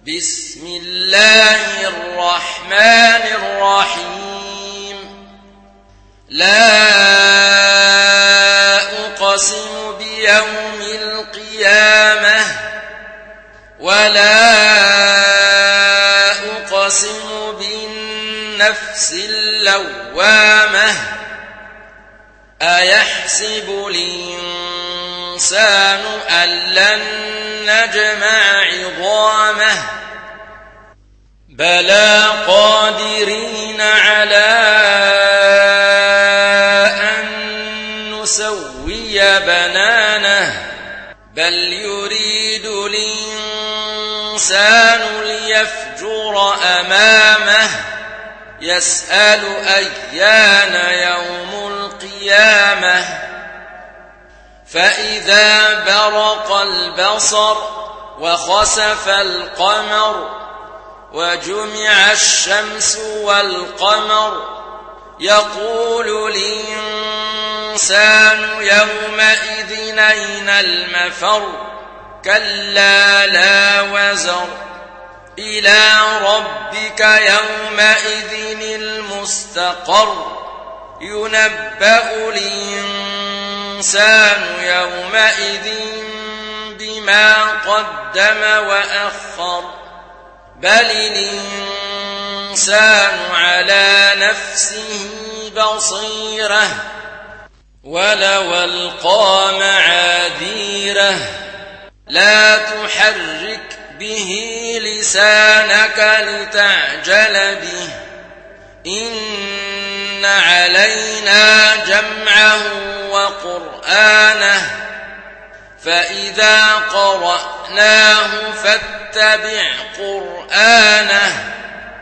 بسم الله الرحمن الرحيم لا أقسم بيوم القيامة ولا أقسم بالنفس اللوامة أيحسب الإنسان أن لن نجمع عظامه بلى قادرين على أن نسوي بنانه بل يريد الإنسان ليفجر أمامه يسأل أيان يوم القيامة فإذا برق البصر وخسف القمر وجمع الشمس والقمر يقول الإنسان يومئذ أين المفر كلا لا وزر إلى ربك يومئذ المستقر ينبأ الإنسان يومئذ بما قدم وأخر بل الإنسان على نفسه بصيرة ولو ألقى معاذيره لا تحرك به لسانك لتعجل به إن علينا جمعه وقرآنه فإذا قرأناه فاتبع قرآنه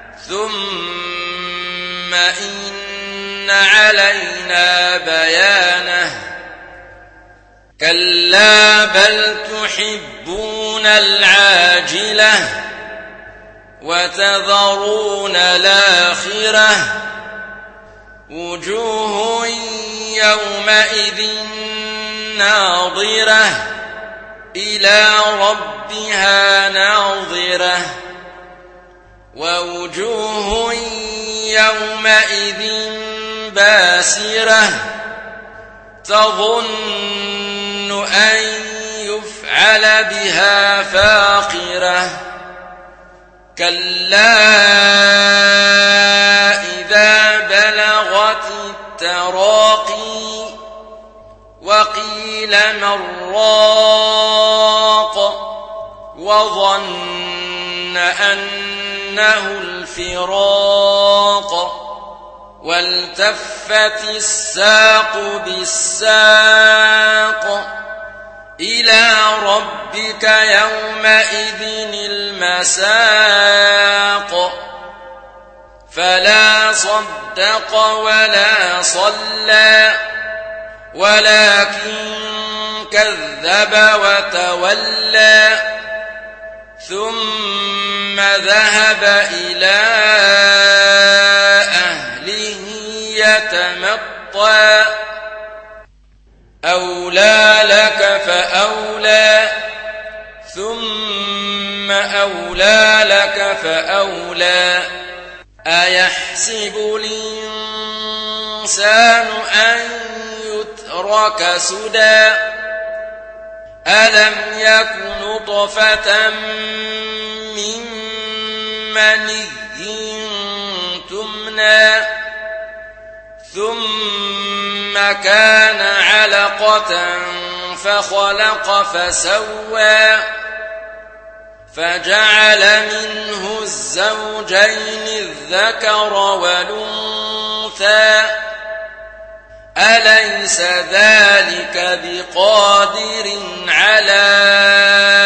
ثم إن علينا بيانه كلا بل تحبون العاجلة وتذرون الآخرة وجوه يومئذ ناظرة إلى ربها ناظرة ووجوه يومئذ باسرة تظن أن يفعل بها فاقرة كلا إذا بلغت التراقي وقيل من راق وظن أنه الفراق والتفت الساق بالساق إلى ربك يومئذ المساق فلا صدق ولا صلى ولكن كذب وتولى ثم ذهب إلى أهله يتمطى أولى لك فأولى ثم أولى لك فأولى أيحسب الإنسان أن يترك سدى ألم يك نطفة من مني تمنى ثم كان علقة فخلق فسوى فجعل منه الزوجين الذكر والأنثى أليس ذلك بقادر على